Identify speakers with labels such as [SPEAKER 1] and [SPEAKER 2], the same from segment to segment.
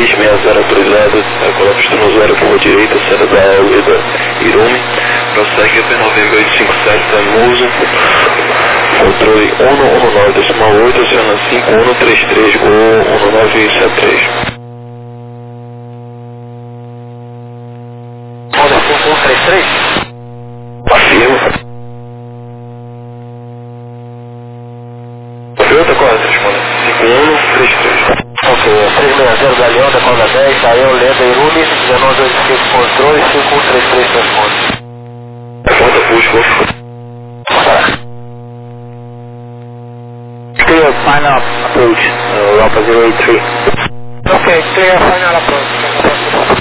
[SPEAKER 1] 360 autorizado, coloca o usuário curva direita, saída da Avenida Irumi, prossegue até Novembro 857, Muso, controle 119.8, aciona 5133, Gol 1973.
[SPEAKER 2] Roda 5133?
[SPEAKER 1] Afirma. Outra correta, responda. 5133.
[SPEAKER 2] Ok, 360 da Leão, da Conda 10, saiu Lenda Irumi, 1985 controle, 5133 responde.
[SPEAKER 1] Conta Fusco.
[SPEAKER 2] Clear final approach, Alpha 083. Ok, clear final approach.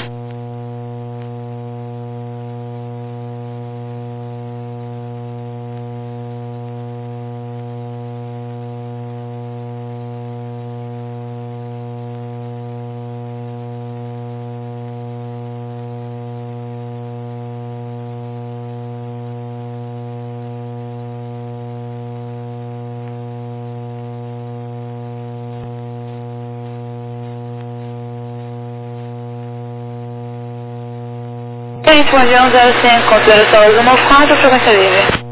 [SPEAKER 3] Respondiam 05, consideração 194, frequência livre.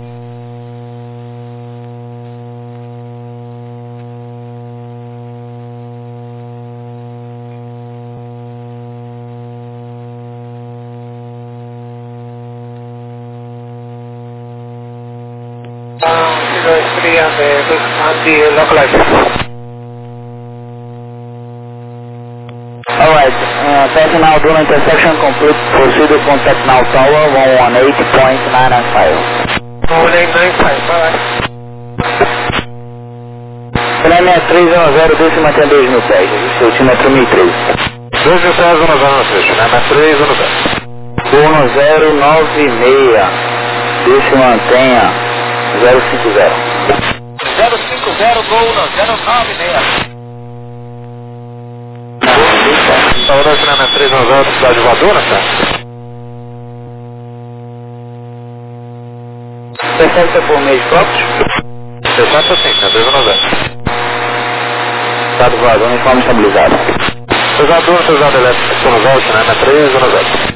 [SPEAKER 2] Alright, passing now during intersection complete, proceed to contact now tower 118.995. 118.995, bye. Prêmio 310, desce manter 2.000 pés, centímetro 1013.
[SPEAKER 1] 2.000 pés, 106, né? 3,
[SPEAKER 2] 1096, desce mantenha 050.
[SPEAKER 4] 050, Gol 1096.
[SPEAKER 1] Saúde, acionamento 390, cidade voadora, tá?
[SPEAKER 2] Perfeito por meios próprios?
[SPEAKER 1] 60 sim, né? 390.
[SPEAKER 2] Estado voador, uniforme estabilizado.
[SPEAKER 1] Pesador, pesado elétrico, sonovel, né? 390.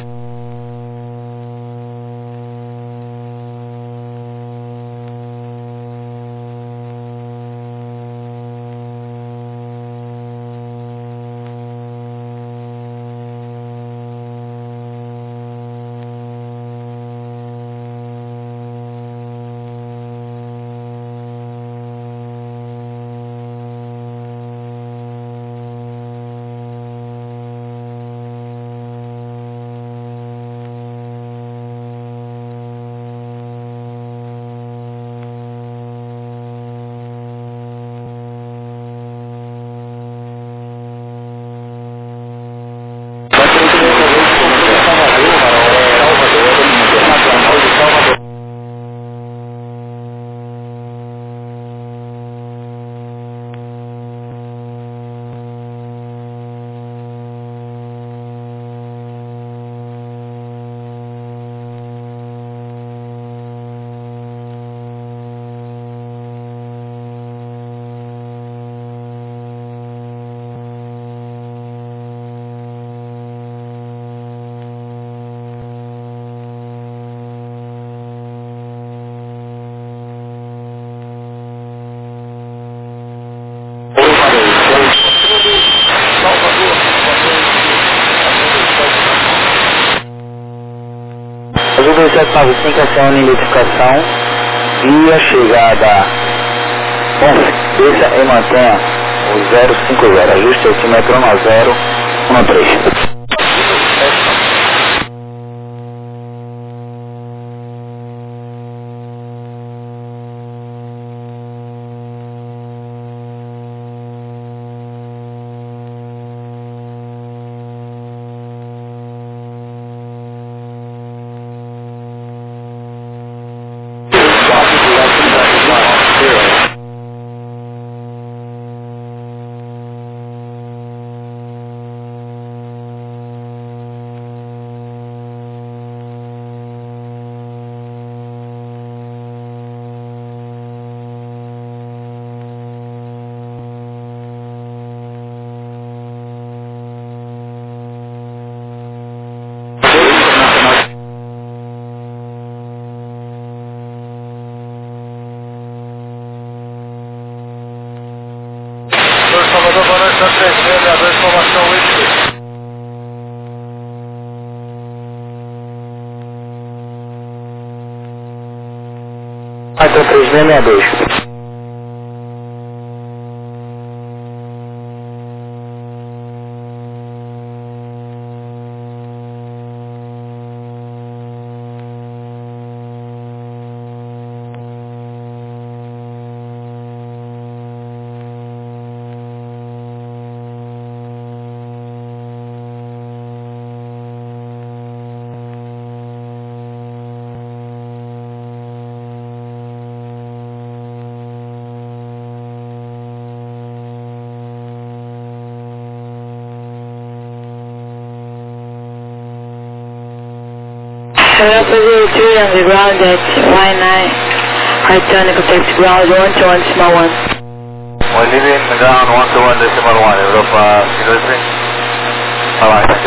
[SPEAKER 2] Azul 2795, aciona identificação e a chegada. Bom, desça e mantenha o 050, ajuste altímetro 1013. Então 3662.
[SPEAKER 3] Rapid 3 on the ground at Y9. Right turn to contact ground 121.1.
[SPEAKER 2] We're leaving the ground 121.1, Europa, Kilo 3. Alright, thank you.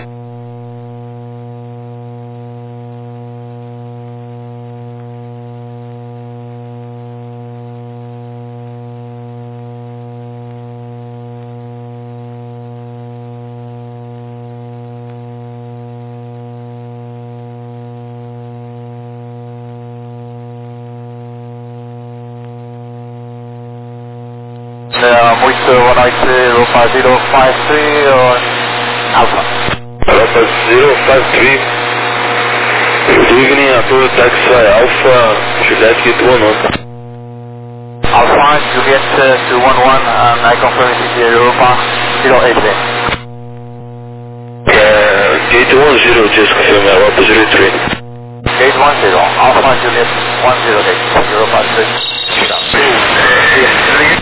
[SPEAKER 2] Muito boa noite, Europa 053 on Alpha.
[SPEAKER 1] Europa 053. Good evening, Apollo Taxi Alpha, Juliet Gate 11.
[SPEAKER 2] Alpha, Juliet 211, and I confirm it is Europa 083.
[SPEAKER 1] Gate 10, just confirm Europa 03.
[SPEAKER 2] Gate 10, Alpha Juliet 108, Europa 3.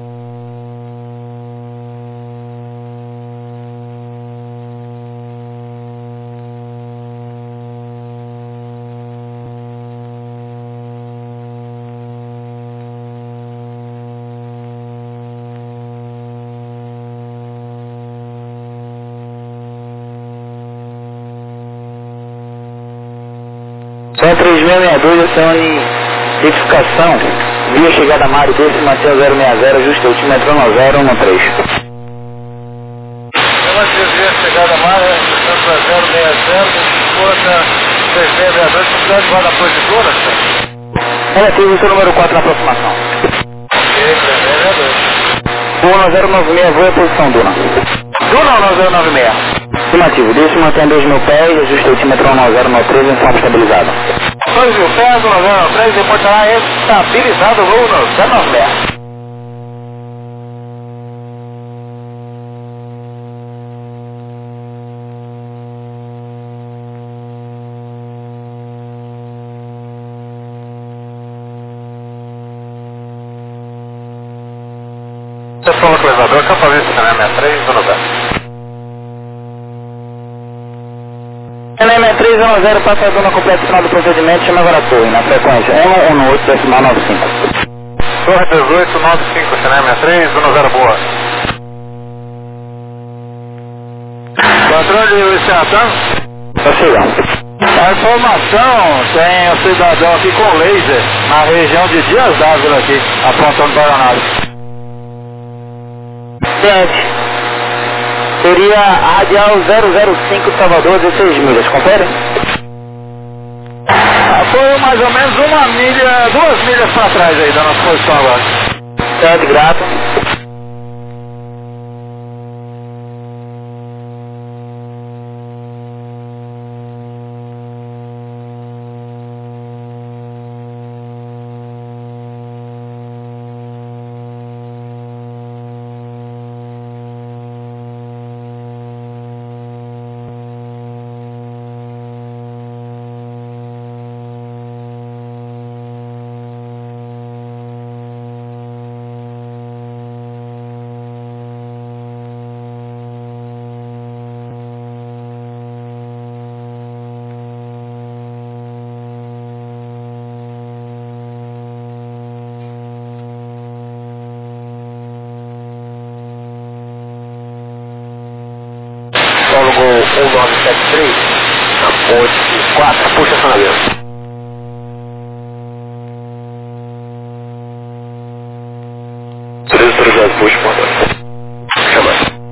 [SPEAKER 5] Só 3662, acione identificação, via chegada Mário, desse manter 060, justo altímetro 1013.
[SPEAKER 2] Via chegada Mário, 060, força 3662, quantidade vai da projetora,
[SPEAKER 5] Relativo ao seu número 4 na aproximação.
[SPEAKER 2] Ok, 3662.
[SPEAKER 5] Duna 096, voa posição Duna.
[SPEAKER 2] Duna ou 096?
[SPEAKER 5] Afirmativo, deixe manter 2.000 pés, ajuste altímetro 1013 em forma estabilizada.
[SPEAKER 2] 2.000 pés, 1013, reportará estabilizado o voo no 096. Pessoal localizador, Campovista, 63, Dona Zé.
[SPEAKER 5] 6310, passa a zona completa final do procedimento, chama agora a torre, na frequência 118.95.
[SPEAKER 2] Torre 1895, Cinema 3, Dona Zero Boa. Controle de Luciano.
[SPEAKER 5] Prossiga.
[SPEAKER 2] A informação, tem um cidadão aqui com laser, na região de Dias d'Ávila aqui, apontando para a análise.
[SPEAKER 5] Gente, seria a radial 005 Salvador, 16 milhas, confere?
[SPEAKER 2] Foi mais ou menos 1 milha, 2 milhas para trás aí da nossa posição agora.
[SPEAKER 5] Certo, grato.
[SPEAKER 2] Sólogo 1973, na ponte 4, puxa essa navio.
[SPEAKER 1] Puxa, mano. Chama.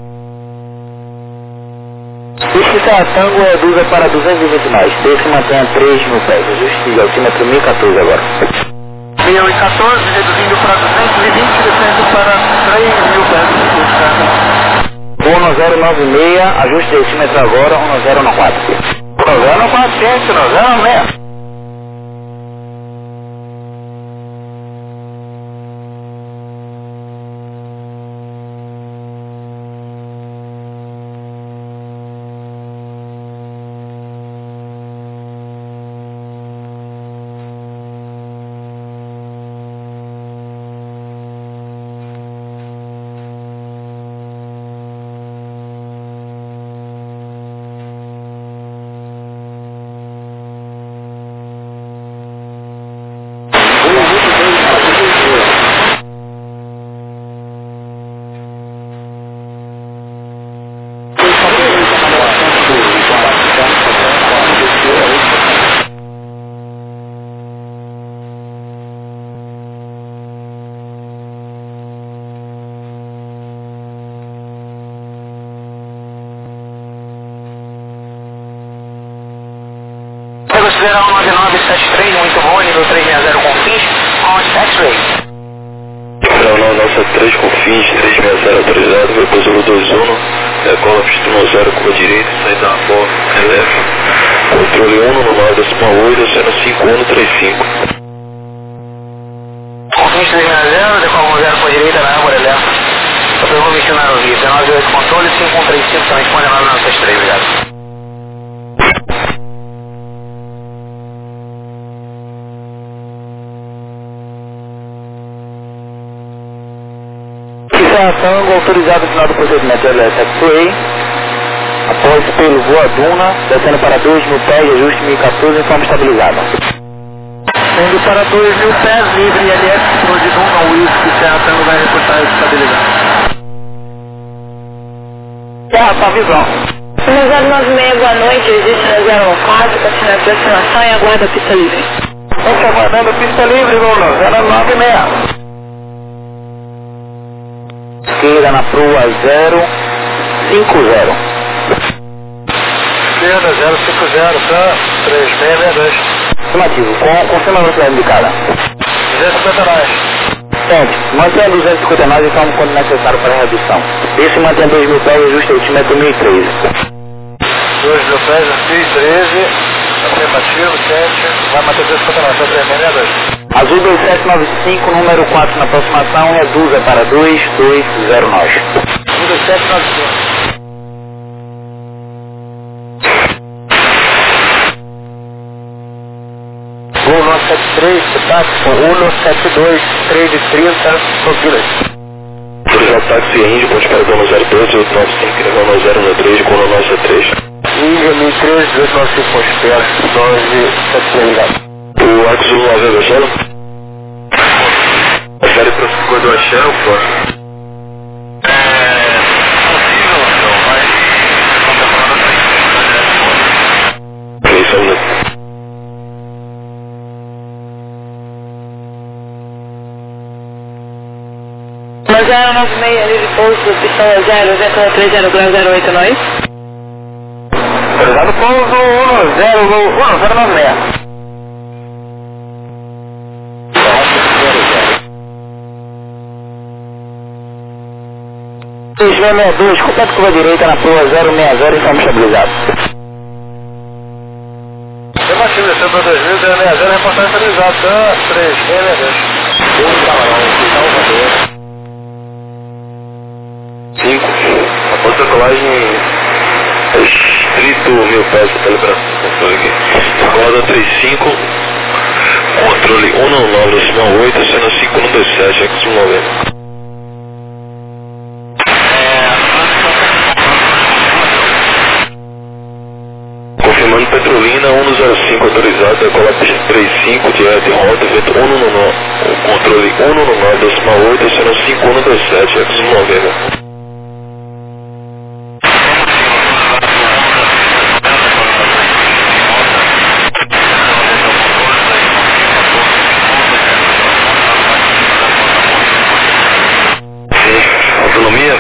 [SPEAKER 5] Este Tango reduza para 220 mais. Desce e mantenha 3.000 pés. Ajuste altímetro 1014 agora.
[SPEAKER 2] 1014, reduzindo para 220, descendo para 3.000 pés de distância.
[SPEAKER 5] 1096, ajuste decímetro agora, 1014.
[SPEAKER 2] 1014, 1096.
[SPEAKER 4] Considerar 9973, muito bom, nível 360 com fins, on X-Ray.
[SPEAKER 1] Federal nossa 3 com fins, 360 autorizado, Vapor 021, decola pista 0, curva direita, saída da porta, eleva, controle 1 no 9,8, sendo 5135.
[SPEAKER 4] Com fins 360, decola 0, curva direita, na água, eleva. Eu vou mencionar o vídeo, 98 controle, 5135, também responde a 9973, obrigado.
[SPEAKER 5] Tango, autorizado o final do procedimento LS-X-Ray. Após pelo Voa Duna, descendo para 2.000 pés, ajuste 1014 em forma estabilizada.
[SPEAKER 2] Indo para 2.000 pés, livre LS, de Duna, Whisky, Serra Tango vai reportar estabilizado.
[SPEAKER 5] Serra, sua visão.
[SPEAKER 3] 1096, boa noite, existe na 014, continua a aproximação e aguarda a pista livre.
[SPEAKER 5] Estamos aguardando a pista livre, Lula, 096. Esquerda na proa 050.
[SPEAKER 2] Esquerda 050, tá? 3662.
[SPEAKER 5] Afirmativo, confirma a velocidade indicada.
[SPEAKER 2] 250 nós.
[SPEAKER 5] Gente, mantenha 250 nós e tome quando necessário para a redução. Esse mantém 2.000 pés e ajuste altímetro 1013.
[SPEAKER 2] 2.000 pés, 1013. Afirmativo, 7. Vai manter 250 nós, tá? 3662.
[SPEAKER 5] Azul 2795, número 4 na aproximação, reduza para 220 nós.
[SPEAKER 2] 2795. Voo 973, táxi, 172, 330, Toquilas.
[SPEAKER 1] Autorizado táxi Índio, ponte para Dona 02, 895, Dona 013, com a nossa 3.
[SPEAKER 2] Índia 1013, 895, ponte espera, 1273, ligado.
[SPEAKER 1] O Axel 9 Marcelo? Série para o cor do Axel, pô?
[SPEAKER 4] Possível, senhor, mas não está falando assim.
[SPEAKER 1] Isso, né?
[SPEAKER 3] Mas 096, livre pouso, pistola 0, vento 30 grau 08, nós.
[SPEAKER 5] Autorizado pouso 1096. 662, completo curva direita na proa 060 em forma estabilizada.
[SPEAKER 2] Afirmativo, descendo para 2000, 060, reportagem estabilizado, tá? 3662.
[SPEAKER 1] 5. Após a colagem restrito 1000 pés para liberação. Controle aqui. Roda 35. Controle 199,8, sendo 5127, X190. Confirmando Petrolina 105 autorizado, decola pista 35, direto em rota, vento 199, controle 199,8, sendo 5127, X190. Autonomia?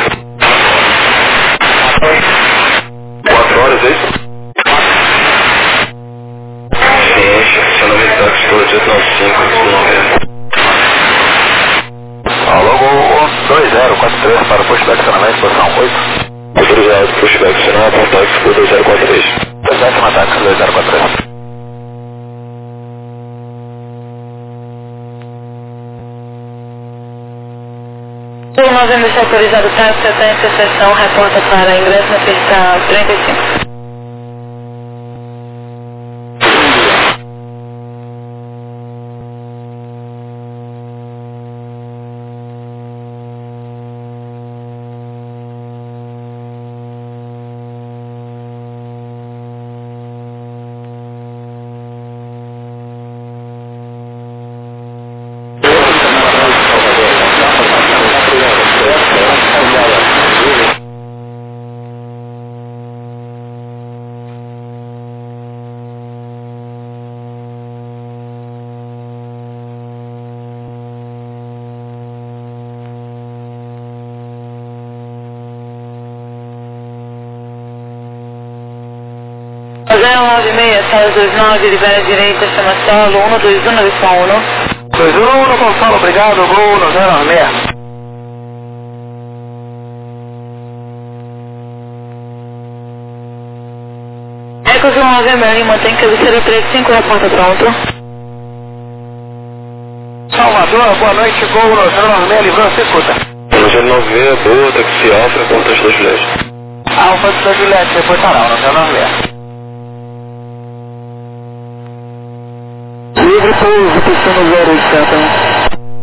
[SPEAKER 1] 4 horas, é isso? Sim, estacionamento táxi 895, 9. alto pro feedback final, contato por 2043.
[SPEAKER 2] Décimo ataque 2043.
[SPEAKER 3] O Novembro está autorizado táxi até a interseção, reporta para ingresso na pista 35. Zero 96, sala 29, libera direita, chama solo, 121, direção 1.
[SPEAKER 2] 211 com solo, obrigado, Gol no 096.
[SPEAKER 3] Eco 19, Merlin, mantém cabeceira 35, reporta pronto.
[SPEAKER 2] Salvador, boa noite, Gol no 096, livrando, se escuta.
[SPEAKER 1] 096, boa, táxi Alfa, reportagem da Juliette.
[SPEAKER 2] Alfa da Juliette, reportará no 096.
[SPEAKER 5] Livre pouso, piscina 080.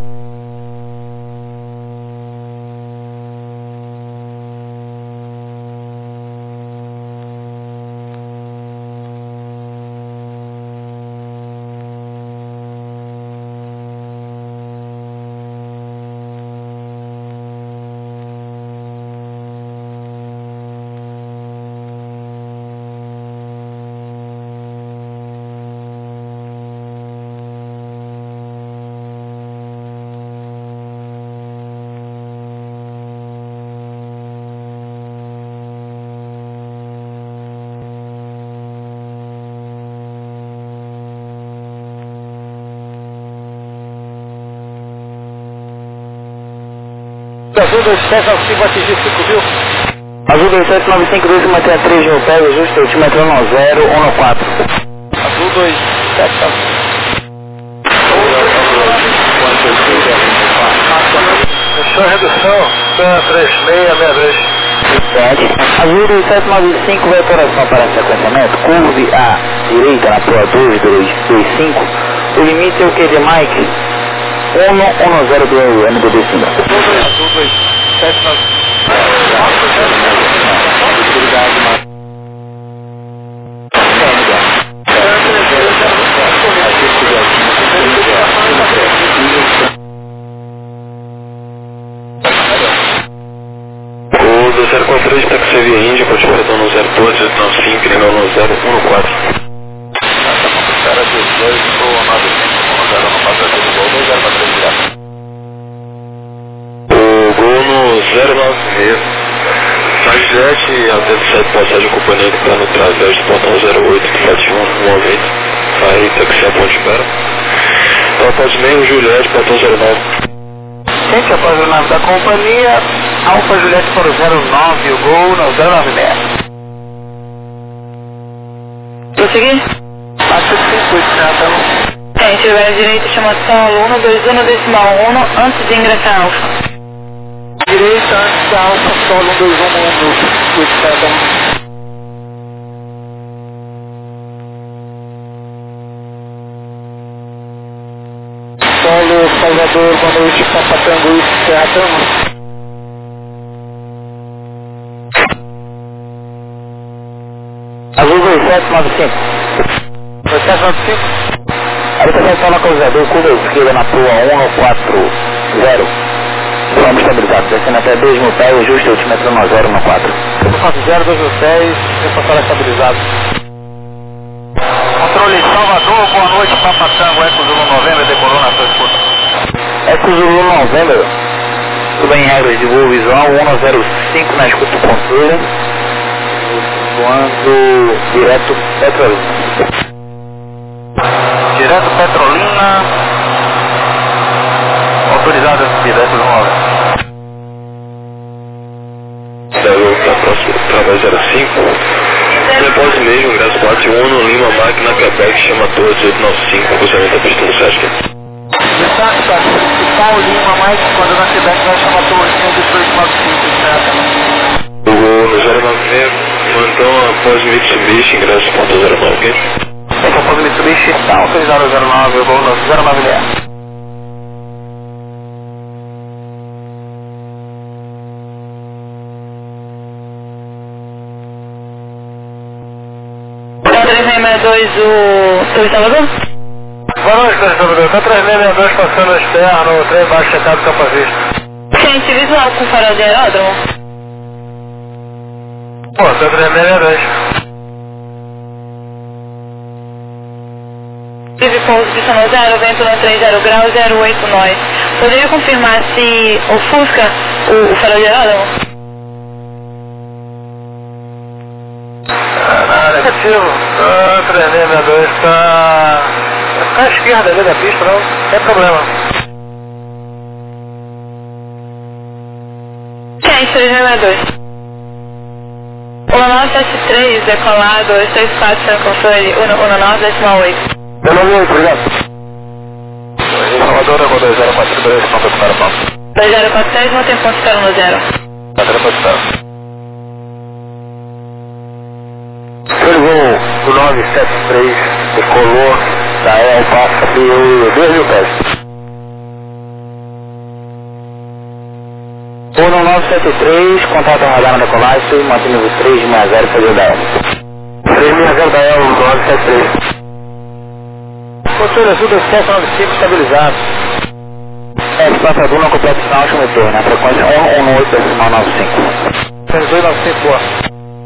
[SPEAKER 2] Azul 2795 vai atingir 5 mil.
[SPEAKER 5] Azul 2795, mantém a 3 mil pés, ajuste altímetro 1014.
[SPEAKER 2] Azul 2795. Fechou a redução, 3662.
[SPEAKER 5] Azul 2795 vai operação para sequenciamento, curve à direita na proa 2225. O limite é o que de Mike? 110 do MDB5.
[SPEAKER 2] Azul 2795.
[SPEAKER 1] O 043, táxi via Índia, pode retornar no 01295, nível no 014.
[SPEAKER 2] Era 18 ou 95, no passagem do Gol 2043 direto.
[SPEAKER 1] O Gol no 096. Sajete, até 7 passagem a companhia que está no través do portão 08 do 7190. Aí, táxi a ponte espera. Alfa meio, Juliette, portão 09.
[SPEAKER 2] Gente, após o nome da companhia, Alfa Juliette para o 09, o Gol no 096.
[SPEAKER 3] Prosseguir?
[SPEAKER 2] Passa 580.
[SPEAKER 3] Gente, libera direita, chama solo, 121, decimal 1, antes de ingressar a Alfa.
[SPEAKER 2] Direita antes da Alfa, solo 121, 180. Solo, Salvador, boa noite, Papatango e Serra Tama.
[SPEAKER 5] Azul 2795.
[SPEAKER 2] 2795.
[SPEAKER 5] Habitação na cruzador, curva esquerda na proa 140. Vamos estabilizado, descendo até 2 mil pés, ajuste altímetro 1014.
[SPEAKER 2] 140, 2010, reforçar estabilizado. Controle Salvador, boa noite, Papatango, Eco Zulu Novembro, decolou na sua escuta.
[SPEAKER 5] Eco Zulu Novembro, tudo em regras de voo visual, 105 na escuta do controle, voando direto Petrolina.
[SPEAKER 2] Direto Petrolina, autorizado direto no 9.
[SPEAKER 1] Para a próxima através 05. Depósito mesmo, ingresso 41, Lima, máquina, Quebec, chama torre 1895, cruzamento da pista no Sesc.
[SPEAKER 2] Paulo Lima, Mike, quando na Quebec vai chamar torrezinha 1895, certo?
[SPEAKER 1] Google no 096, mandou após Mitsubishi, ingresso ponto 09, ok?
[SPEAKER 2] Esse é o Mitsubishi, tá, 6009, eu vou no 096.
[SPEAKER 3] o Torre Salvador?
[SPEAKER 2] Boa noite, Torre Salvador. Tá 3662 passando as terras no trem baixo checado Campo Vista.
[SPEAKER 3] Gente, visual com farol de aeródromo?
[SPEAKER 2] Pô, tá 3662.
[SPEAKER 3] Tive pouso pista no 0, vento no 30 graus, 08 nós. Poderia confirmar se ofusca o farol de aeródromo?
[SPEAKER 2] Negativo. 3662 tá à esquerda ali da pista, não tem problema.
[SPEAKER 3] Gente, 3662. 1973, decolado, 64, sem controle, 19,8.
[SPEAKER 2] 19,8, obrigado. Salvador, 2042, não foi para o papo.
[SPEAKER 3] 2043, não tem ponto de no 0.
[SPEAKER 2] Tá tendo ponto de Voo do 973, decolou da El passa de 2.000 pés. Voo no 973, contato radar na decolagem, mantido 360 para da El. 360 da El, 973. Controle azul 2795 estabilizado. Passador não completa o sinal, último retorno, na frequência 118,95. 118,95.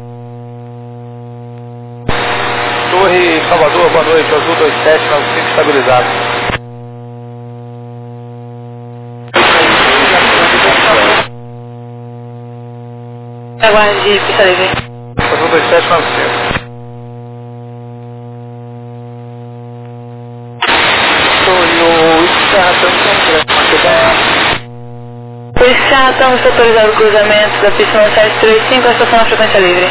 [SPEAKER 2] Torre Salvador, boa noite, azul 2795 estabilizado.
[SPEAKER 3] Aguarde pista livre.
[SPEAKER 2] Azul 2795.
[SPEAKER 3] O Isca, estamos autorizando o cruzamento da pista 1735, a estação na frequência livre.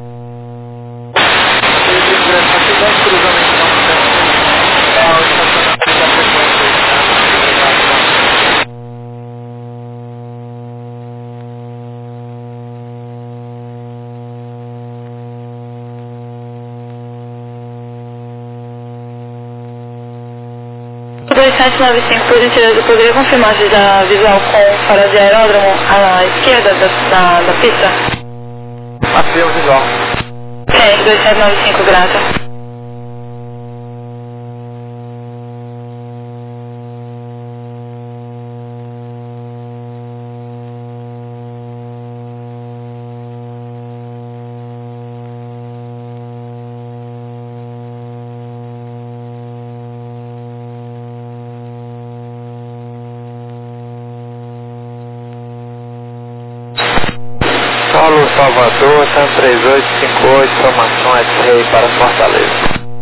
[SPEAKER 3] O 2795, por gentileza, poderia confirmar se já visual com farol de aeródromo à esquerda da pista?
[SPEAKER 2] Afirmo visual.
[SPEAKER 3] Ok, 2795, grata.
[SPEAKER 2] Paulo Salvador, 3858, informação X-Ray para Fortaleza.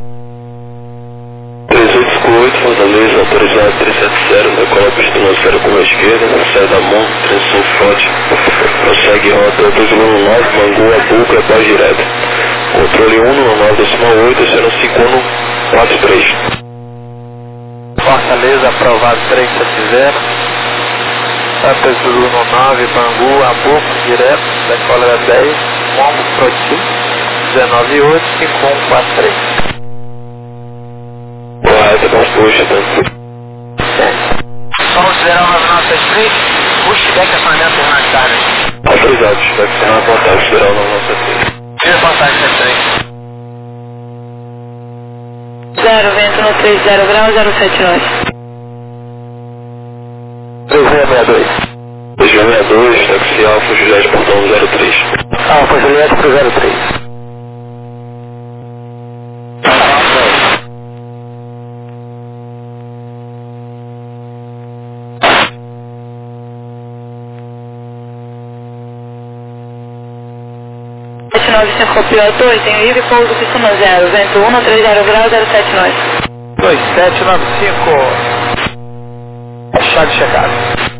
[SPEAKER 1] 3858, Fortaleza, autorizado 370, decola pista no 0 com a esquerda, sai da mão, transição forte, prossegue rota 219, Mangu, Abuca, paz direto. Controle 199,8, sendo 5143.
[SPEAKER 2] Fortaleza, aprovado 370. Santa Zulu no 9, Bangu, Abuco, direto, decola 10, Mombo, Proti, 198, 5143.
[SPEAKER 1] Correto, com puxa, tanto.
[SPEAKER 4] Vamos zerar 9963, puxa deck acionamento Fernandes Carnes.
[SPEAKER 1] Autorizado, vai ter uma vantagem geral na nossa trilha.
[SPEAKER 4] Tira passagem 73.
[SPEAKER 3] 0, vento no 30 graus, 07 nós.
[SPEAKER 2] 3662.
[SPEAKER 1] 3662, táxi Alfa, Juliette, portão 03.
[SPEAKER 2] Alfa, Juliette pro 03.
[SPEAKER 3] Copiou 2, tem livre pouso pista no 0, vento 1 no 30 graus, 07 nós.
[SPEAKER 2] 2795. Chave checado.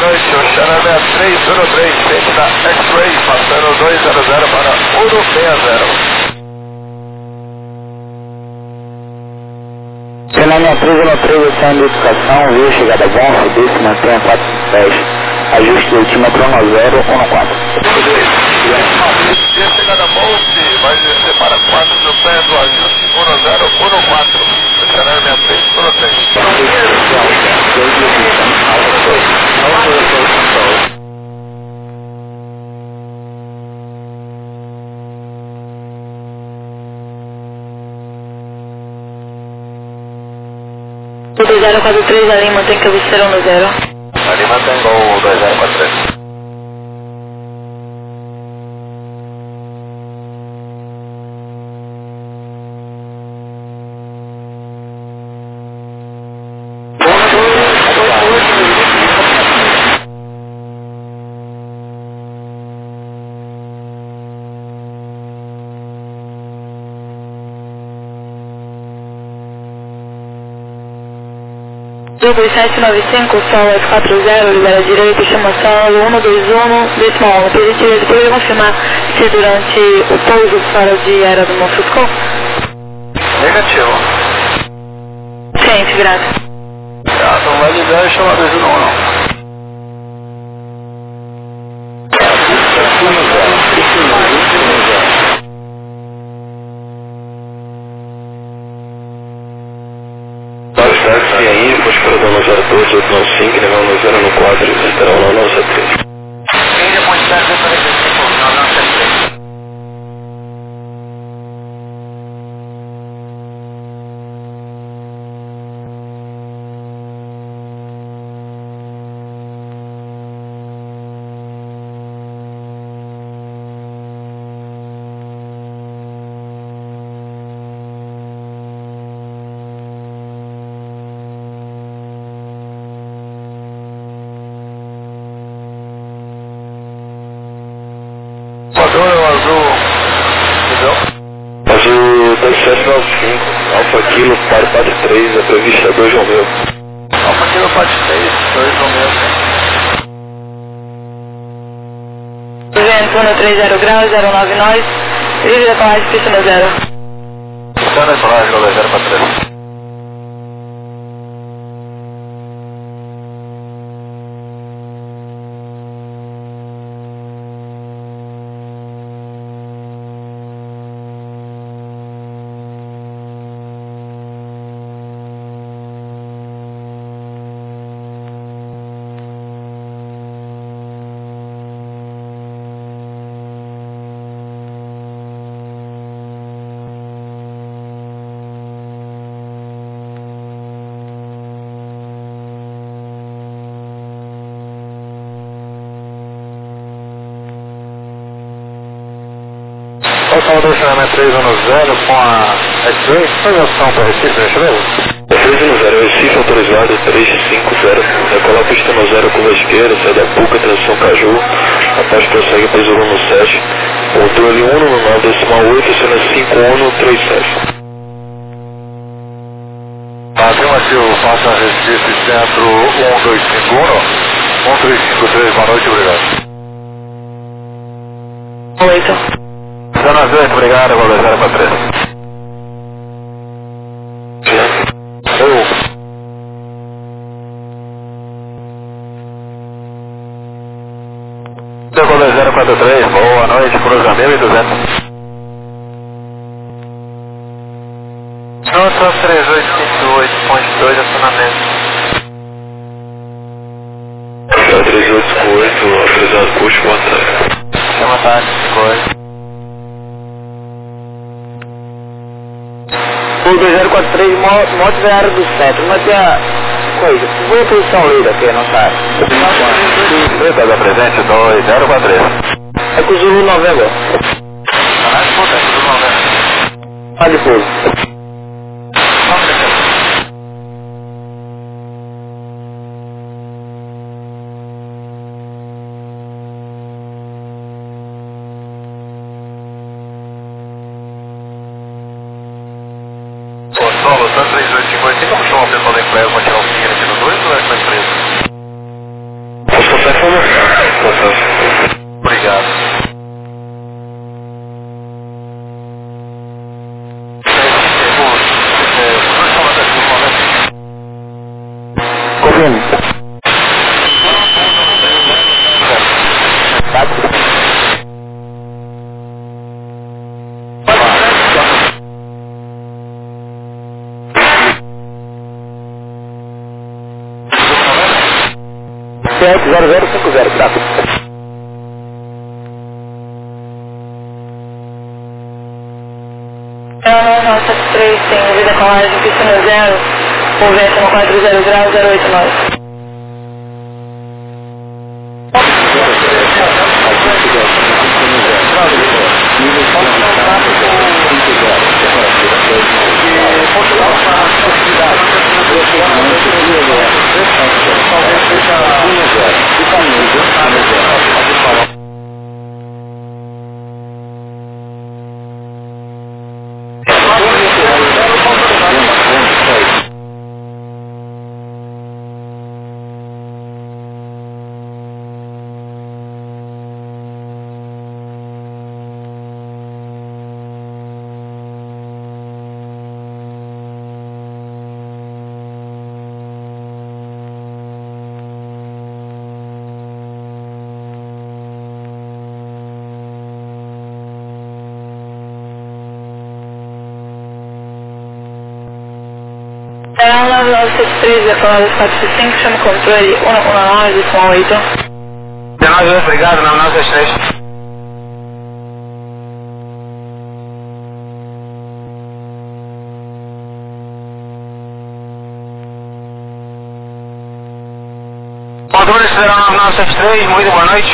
[SPEAKER 1] noite, Oceana 6303, frente da X-Ray, passando 200 para 160.
[SPEAKER 5] Oceana 6303, oceano de educação, via chegada bom, se mantenha 410. Ajuste do ultímetro 1014.
[SPEAKER 1] Via chegada bom, vai descer para 4 no pé do ajuste 1014. Oceana 6303.
[SPEAKER 3] O 2043 ali mantém cabeceira 10.
[SPEAKER 1] Ali mantém o 2043.
[SPEAKER 3] Do 2795, solo F40, libera a direita, chama solo 121, decimal 1. Positivo, poderia confirmar se durante o pouso fora de aeródromo ofuscou?
[SPEAKER 1] Negativo.
[SPEAKER 3] Ciente, graças.
[SPEAKER 1] Não vai ligar e chamar 2 não. E aí, depois para dar 012, 895, levar 014, estará lá 973.
[SPEAKER 4] Quem depois está 045, 973.
[SPEAKER 1] Azul 2795, Alfa Kilo, Pare 43, a prevista é 2 Romeu.
[SPEAKER 4] Alfa Kilo 43, 2 Romeu.
[SPEAKER 3] 230 graus, 09 nós, livre da colagem, pista no 0.
[SPEAKER 1] Está na colagem, 043.
[SPEAKER 2] Salvador Chama 310 com a X-Ray, projeção para Recife, deixa eu ver.
[SPEAKER 1] 310, Recife autorizado 350, decolar pista no 0, curva esquerda, sai da Puca, transição Caju, após prossegue para Zulu no 7, controle 1 no 9, decimal 8, cena 5137.
[SPEAKER 2] Afirmativo, faça Recife, centro 1251, 1353, boa noite, obrigado.
[SPEAKER 3] 8.
[SPEAKER 2] Zona 8, obrigado, valor 0 para 3. Decolor 043, boa noite, cruza 1200.
[SPEAKER 4] Nota 3858.2, acionamento.
[SPEAKER 1] 3858, autorizado custo, boa tarde.
[SPEAKER 4] Chama tarde, coisa.
[SPEAKER 5] O 2043, moto da área do centro, mas tem a coisa, boa posição líder aqui, não sabe?
[SPEAKER 2] Eita, da presente, 2043.
[SPEAKER 5] É com o Zulu Novembro.
[SPEAKER 4] Caralho, puta, é tudo bom, né?
[SPEAKER 5] Tá de pouso.
[SPEAKER 1] Solo, tá 3850, tem como chamar o pessoal da empresa para tirar o figueira aqui do 2 ou é com a empresa? Posso passar distância.
[SPEAKER 4] Obrigado.
[SPEAKER 5] Confirme. Sete 0050, tá?
[SPEAKER 3] Nossa 3 tem vida com área de piscina 0, o vento no 40 graus 089. É 19973, decolado 465, chama o controle 119,
[SPEAKER 4] 19, obrigado, 9963. Controle Federal 9963, muito boa noite.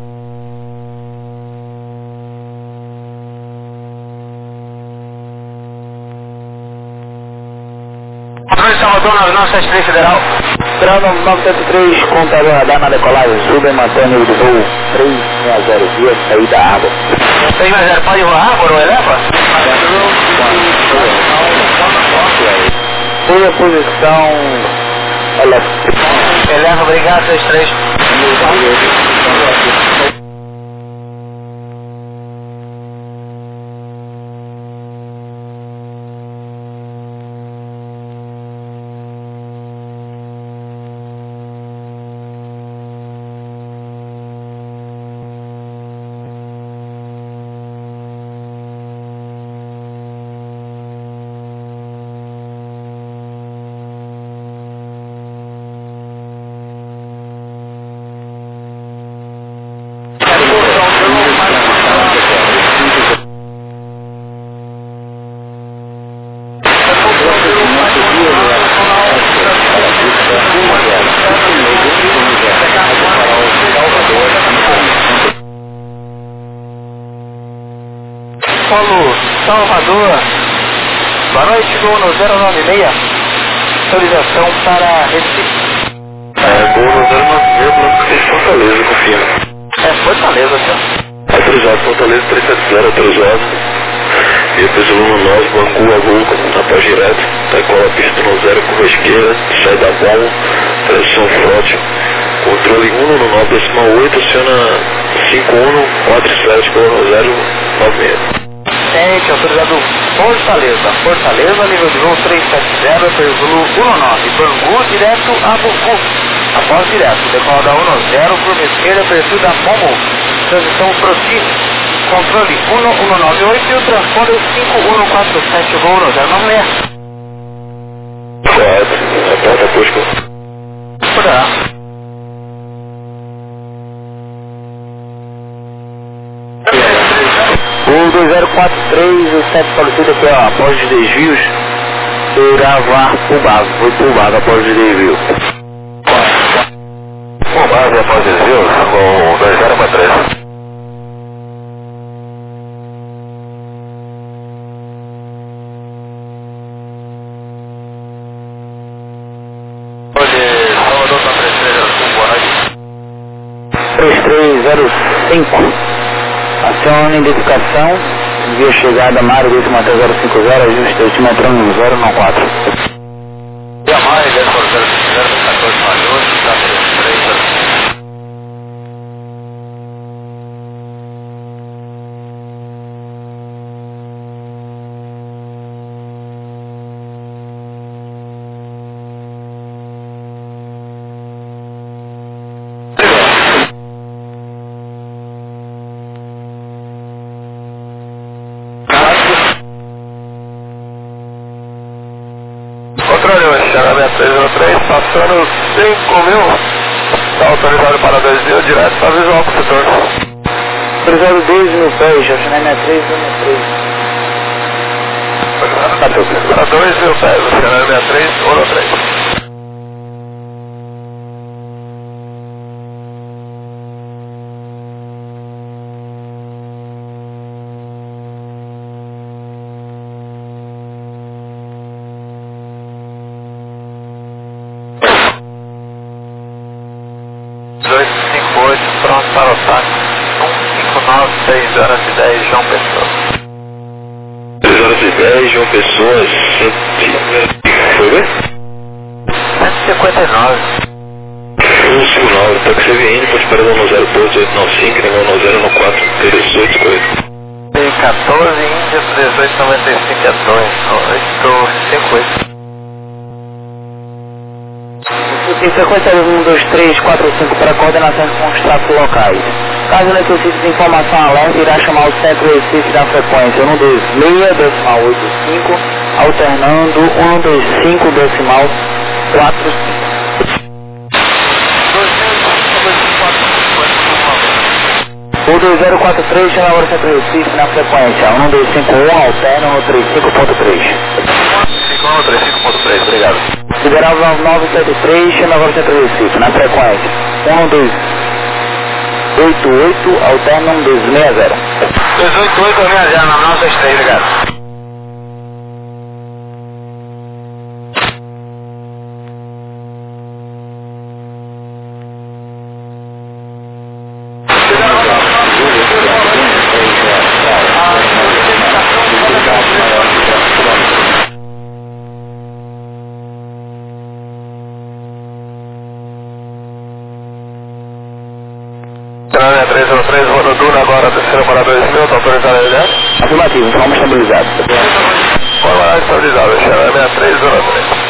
[SPEAKER 4] Controle Salvador 9973 Federal.
[SPEAKER 5] Federal 973, contador radar na decolagem, suba e mantém nível de voo 360 via saída da água.
[SPEAKER 4] 360, pode voar, por eleva?
[SPEAKER 5] Foi a posição
[SPEAKER 4] Eleva, obrigado, 63. Paulo Salvador, boa noite, gol no 096, autorização para Recife.
[SPEAKER 1] Gol no 096, Fortaleza, confirma.
[SPEAKER 4] Fortaleza, senhor.
[SPEAKER 1] Autorizado, Fortaleza 370, autorizado. E depois o Luna 9, Bangu, Agulco, após direto. Decola pista no 0, curva esquerda, sai da bomba, tradução forte. Controle 1 no 9,8, aciona 5147, no 096.
[SPEAKER 4] Gente, autorizado Fortaleza. Fortaleza, nível de voo 370, Perzulo 19. Bangu, direto a Bangu. Após direto, decola da 10, curva esquerda, perfil da Momo. Transição Proci. Controle 1198 e o transponder 5147, voo no 096.
[SPEAKER 1] Correto, aperta a busca.
[SPEAKER 4] Poderá.
[SPEAKER 5] O 2043, o 7 falecido aqui, ó, após os desvios, gravar foi pulvado após os desvios.
[SPEAKER 1] Base após desvios, com 2043.
[SPEAKER 4] Salvador para 3305, boa noite.
[SPEAKER 5] 3305. Aciona identificação, via chegada Mário 25050, ajuste estimatrão 094.
[SPEAKER 4] Via Mário 25050, 14 Mário 8, 330.
[SPEAKER 1] 303, passando 5.000. Está autorizado para 2.000, direto para visual para o setor.
[SPEAKER 5] Autorizado 2.000 pés, China 63, 163.
[SPEAKER 1] Para 2.000 pés, China 63, 103. Pronto para o táxi 159, 6 horas e 10, João Pessoa. 6 horas e 10, João Pessoa, foi ver? 159. 159, táxi VN, pode parar no 02895, negão no 014, 38, escolha. 14, Índia 1895 a 2, 858.
[SPEAKER 5] Em sequência 1, 2, 3, 4, 5 para coordenações com os tráficos locais. Caso necessite de informação alerta, irá chamar o centro Recife da frequência 126,85, alternando 125,45. O 2043 chama agora o centro Recife na frequência 1251, alterna no 35.3.
[SPEAKER 1] 35.3, obrigado.
[SPEAKER 5] Federal 973, chama agora o centro Recife, na frequência 1288, alterna 1260.
[SPEAKER 4] 288, 963, obrigado.
[SPEAKER 1] Canal 303, Rododuna, agora descendo para 2.000, está autorizado a olhar?
[SPEAKER 5] Afirmativo, forma estabilizada.
[SPEAKER 1] Forma estabilizada, Canal 6303.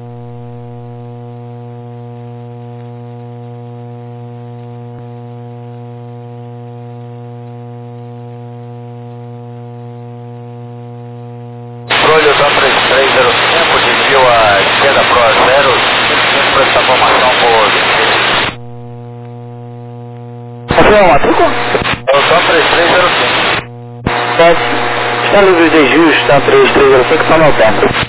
[SPEAKER 1] Controle da 3305, desvio a esquerda pro 0, 5 para essa formação por 26.
[SPEAKER 5] Confirma a matrícula?
[SPEAKER 1] É o TAM 3305.
[SPEAKER 5] Está livre de juros, está 3305, está no tempo.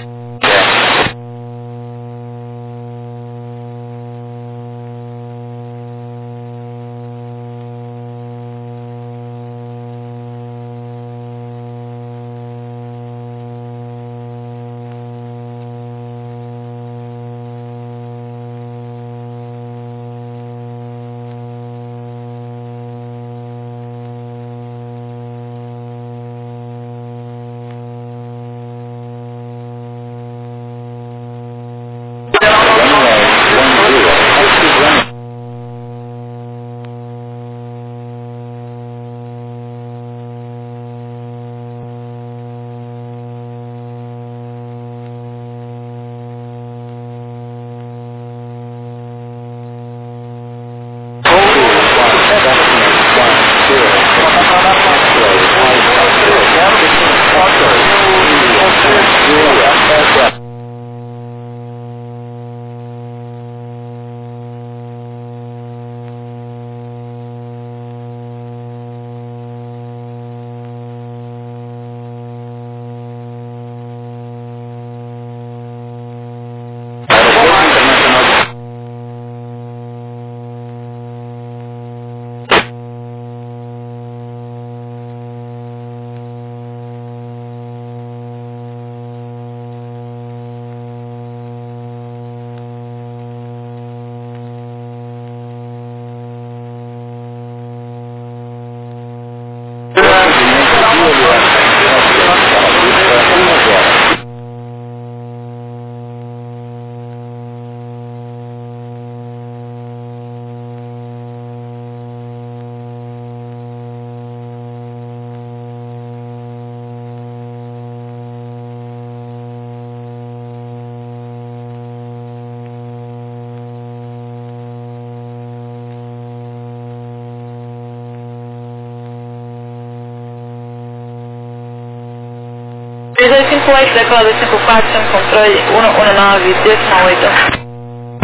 [SPEAKER 3] Declara 54, chama controle 119,8.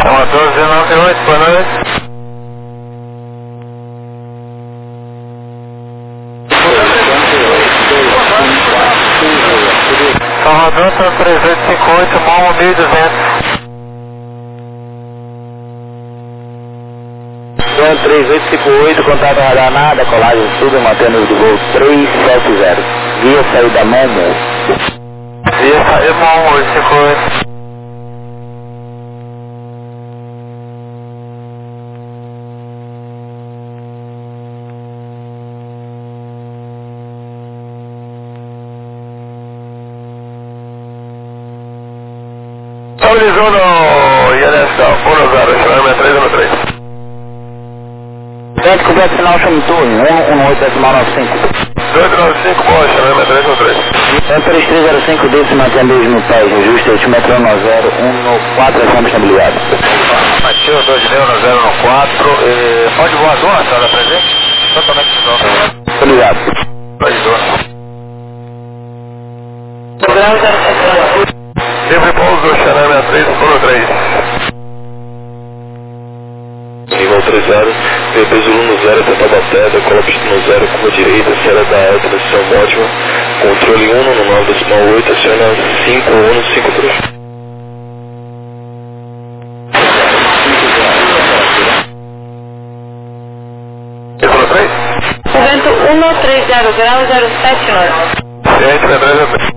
[SPEAKER 4] Salvador 198, boa noite. Salvador, tá 3858, Malmo 1200.
[SPEAKER 5] 3858, contato radar nada, colagem sul, mantendo do voo 370. Via saída Malmo.
[SPEAKER 4] Via saída Malmo 858.
[SPEAKER 1] Arizona, INSK, 10, chamamento 313.
[SPEAKER 5] Centro completo final, chame turno, 118,95.
[SPEAKER 1] 295, boa, chamamento 313.
[SPEAKER 5] 3305, desse mantém mesmo pés, ajuste altimetro 1014, ação estabilidade.
[SPEAKER 4] Matheus 201014, pode voar duas, senhora presente? Totalmente desordem.
[SPEAKER 5] Obrigado.
[SPEAKER 4] Pode voar.
[SPEAKER 1] Sempre pouso, chamamento 313. Igual 30, VP Zulu no 0, tenta bater, decola pista no 0, curva direita, serra da alta, decisão ótima, controle 1 no 9,8, aciona 5153.
[SPEAKER 3] Vento 130 grau 07 norte.
[SPEAKER 1] Ciente, Pedro,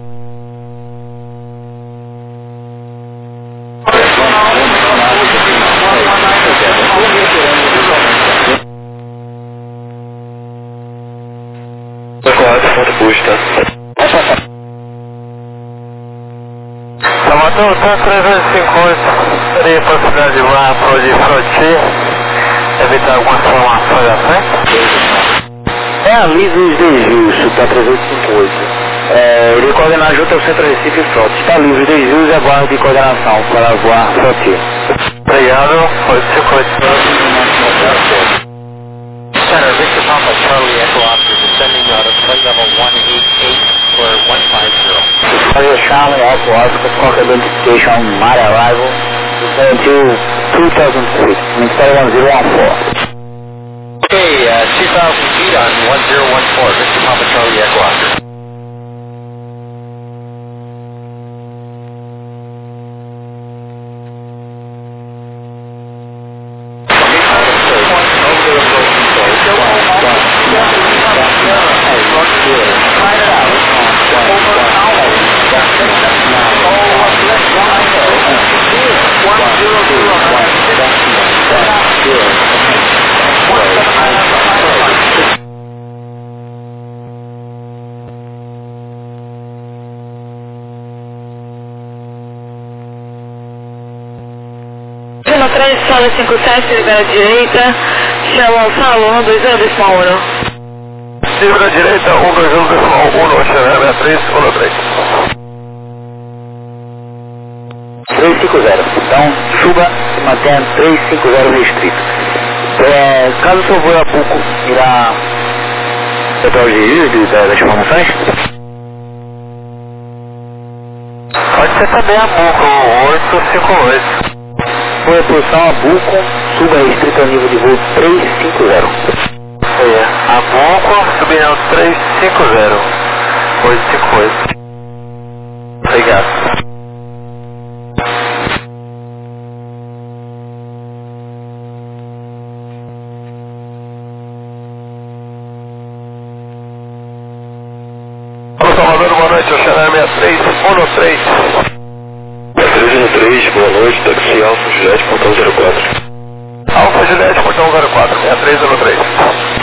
[SPEAKER 4] Salvador, tá 358, teria possibilidade de voar para de Froti, evitar algumas informações à frente?
[SPEAKER 5] Realize os desvios, tá 358. Ele coordenar junto ao Centro Recife Frota. Está livre os desvios e aguarde coordenação para voar Froti.
[SPEAKER 4] Obrigado, 858. Center, Victor Papa, Charlie Echo Oscar, descending out of flight level 188 for 150.
[SPEAKER 5] Roger Charlie Echo Oscar, contact identification, my arrival, descend to 2006, Minister 1014.
[SPEAKER 4] Okay, 2,000 feet on 1014, Victor Papa, Charlie Echo Oscar.
[SPEAKER 3] No 3, sala 57, libera a direita, chama o salão 20,1.
[SPEAKER 1] Libra direita, 121,1, chamamento 313.
[SPEAKER 5] 350. Então, suba e mantenha 350 restrito. Caso o seu voo a pouco irá até o GI das informações?
[SPEAKER 4] Pode ser também a Buco, 858.
[SPEAKER 5] Foi a posição a Buco, suba restrito ao nível de voo 350.
[SPEAKER 4] A Buco, subindo 350. 858. Obrigado.
[SPEAKER 1] Salvador, boa noite, o chamamento 313. 313, boa noite, táxi Alfa Juliette, portão 04. Alfa Juliette, portão 04, 6313.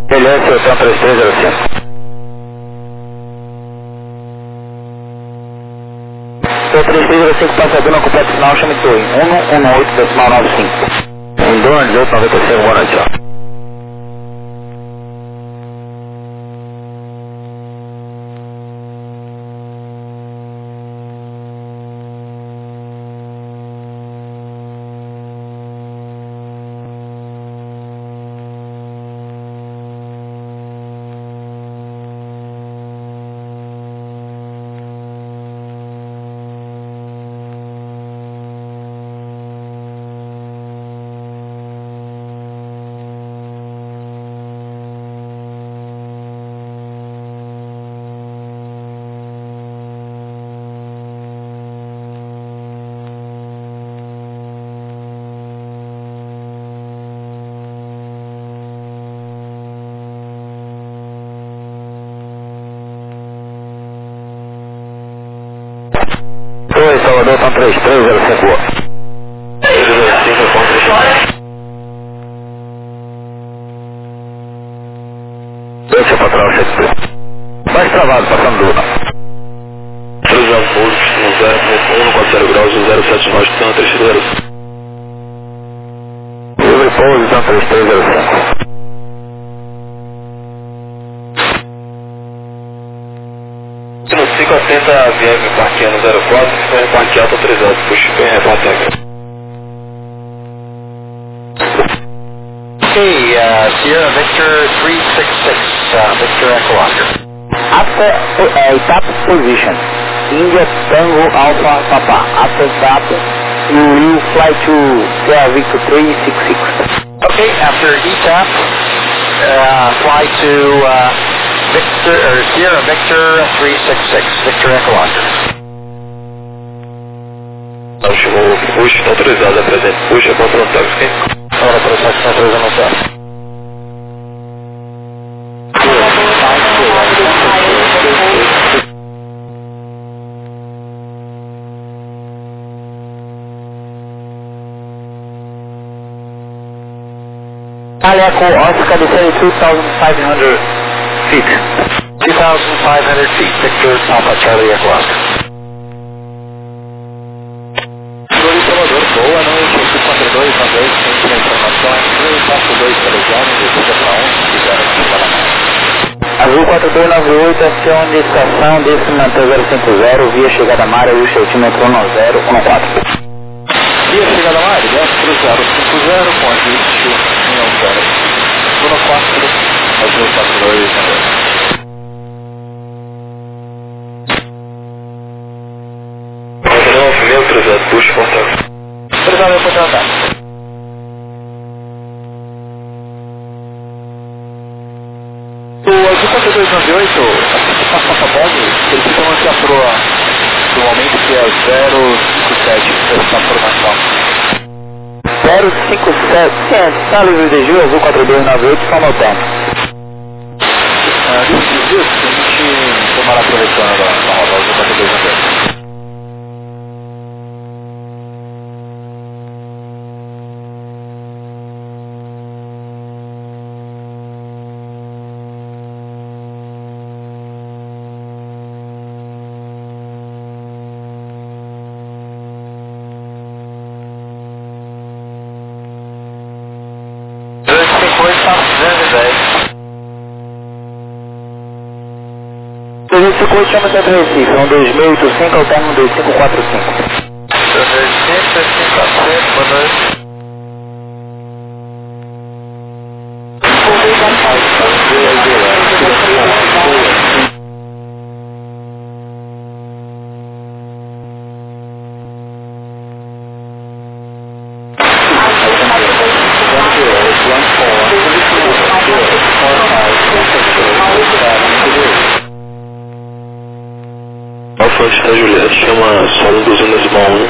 [SPEAKER 5] Beleza, Hotel 3305. Hotel 3305, passador no complexo final, chame torre 118.95. Em 2.18.95, boa noite, ó. Oi, Salvador, tá 3305.
[SPEAKER 1] 305,
[SPEAKER 5] Deixa pra trás, mais travado, passando duro.
[SPEAKER 1] Cruzando pouso, no 140 graus, 079, então 330.
[SPEAKER 5] Livre pouso, então 3305.
[SPEAKER 1] No 580 VM parqueando 04, foi reparqueado autorizado, puxa, bem reparqueado.
[SPEAKER 4] Okay, Sierra Victor 366, Victor Echo Oscar.
[SPEAKER 5] After tap position, India Tango Alpha Papa. After tap, you will fly to Sierra Victor 366.
[SPEAKER 4] Okay, after ETAP, fly to Sierra Victor 366, Victor Echo Oscar.
[SPEAKER 1] Chamou o push, está autorizado, apresente push, aponta no táxi.
[SPEAKER 4] Hora para o táxi na 3 anunciado.
[SPEAKER 5] Aleco Oscar, descende 2,500 feet.
[SPEAKER 4] 2,500 feet, Victor Papa Charlie Echo Oscar.
[SPEAKER 2] Salvador, boa noite, aqui 42, uma vez, tem informação, 342 telejane, descida para 1, se quiser chegar na mão.
[SPEAKER 5] Azul 4298, ação de estação, décima 050, via chegada à área, o centímetro 1014.
[SPEAKER 2] Via chegada à área, dentro 050, com ajuste 110. 14, Azul 4298.
[SPEAKER 1] Meu cruzado, puxa, contato.
[SPEAKER 4] Cruzado, eu vou tratar.
[SPEAKER 2] O Azul 4298, a Bog, ele fica manter a proa do momento que é 057, essa formação.
[SPEAKER 5] 057, sim, está livre de Gil, Azul 4298, só anotando.
[SPEAKER 2] Nesses dias, a gente tomará correção da roda Azul 4298.
[SPEAKER 5] Ficou chama de Recife, 12685 ao término 2545.
[SPEAKER 4] 2545, boa noite.
[SPEAKER 1] Alfa da Juliette, chama solo 200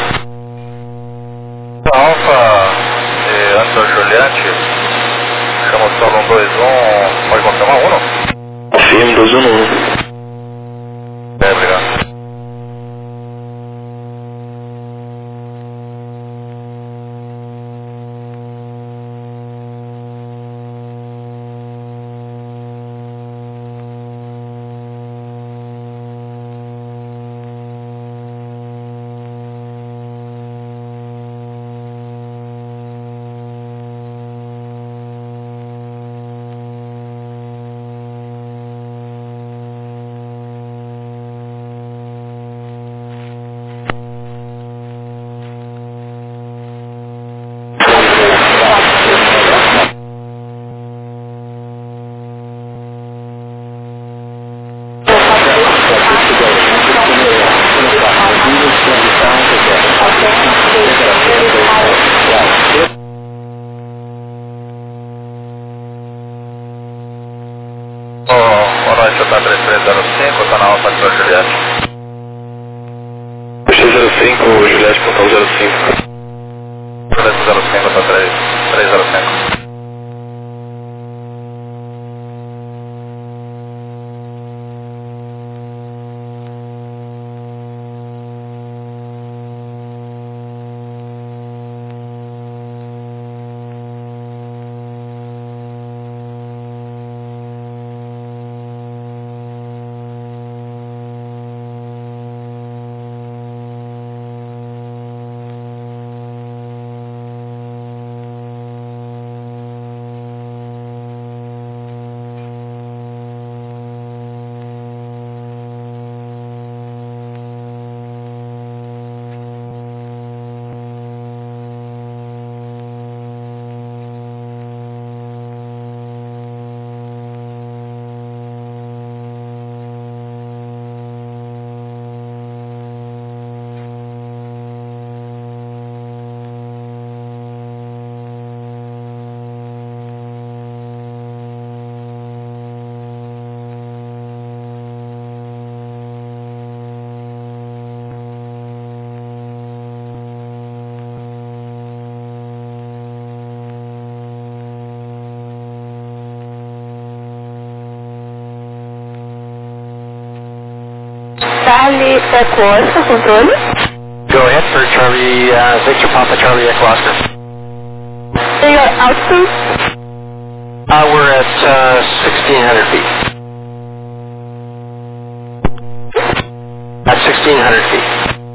[SPEAKER 4] Alfa, Anton Juliette, chama solo 121, pode confirmar 1?
[SPEAKER 1] Firme 211.
[SPEAKER 4] Obrigado. Norte, tá 3305, tá na Alfa de Juliette.
[SPEAKER 1] X05, Juliette, pontal 05.
[SPEAKER 4] 305, tá 305.
[SPEAKER 3] Charlie Echo Oscar, controle.
[SPEAKER 2] Go ahead for Charlie, Victor Papa Charlie Echo Oscar.
[SPEAKER 3] Your altitude?
[SPEAKER 2] We're at 1,600 feet. At 1,600 feet.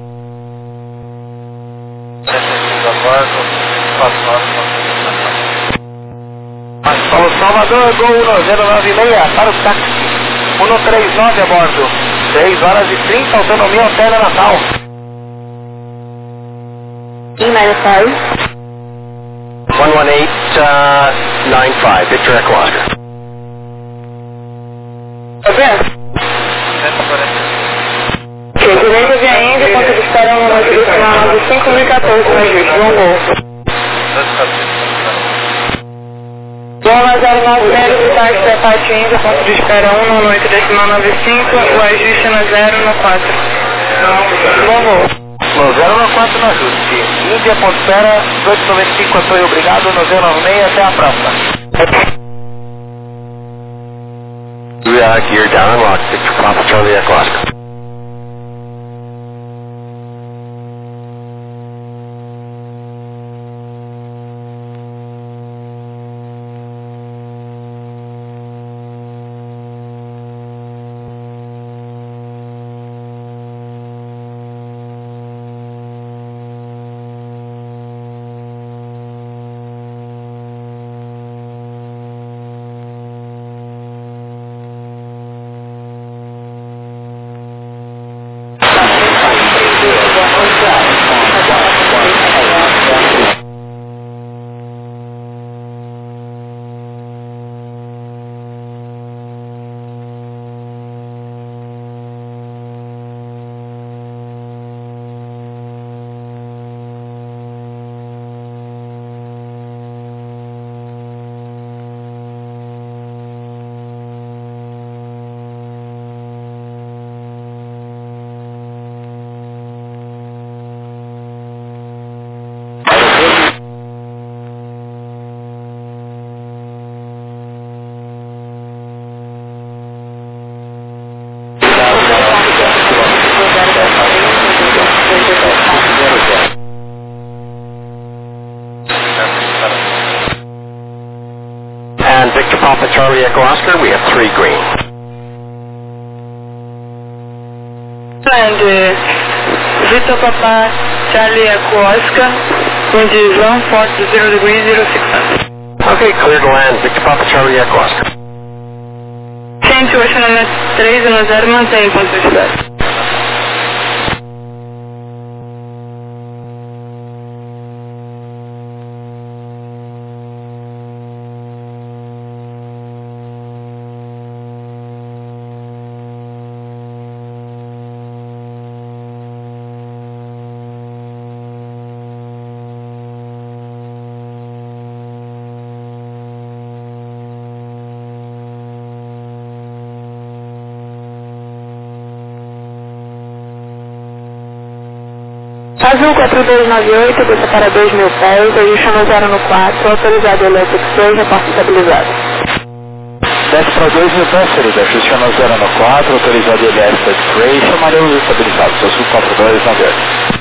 [SPEAKER 4] Paulo Salvador, Gol 1096, para o táxi. 139 a bordo. 6 horas e 30, autonomia até Natal.
[SPEAKER 3] E95.
[SPEAKER 2] 11895, Victor Echo Oscar.
[SPEAKER 3] Tá vendo? Ok, direito de Índia, ponto de espera no número decimal 5014, no ajuste, João Gol. Bola 090, destaque da parte Índia, ponto de espera 1 no 8 decimal 95, o ajuste no 0 no 4. Bom voo.
[SPEAKER 4] No 094 no ajuste. Índia, ponto espera, 1895, Antônio, obrigado, no 096, até a próxima.
[SPEAKER 2] Gear down and locked, Victor Papa Charlie Echo Oscar. And Victor Papa Charlie Echo Oscar, we have 3 green.
[SPEAKER 3] And Victor Papa Charlie Echo Oscar, condição, forte 0 degrees 0600.
[SPEAKER 2] Okay, clear to land, Victor Papa Charlie Echo Oscar.
[SPEAKER 3] Gente, hoje na 3 no 0, mantém ponto de espera. Azul 4298, desça para 2.000 pés, ajuste no 0 no 4, autorizado elétrico 6, reporte estabilizado.
[SPEAKER 2] Desce para 2.000 pés, querida, ajuste no 0 no 4, autorizado elétrico 3, chamaremos estabilizados, Azul 4298.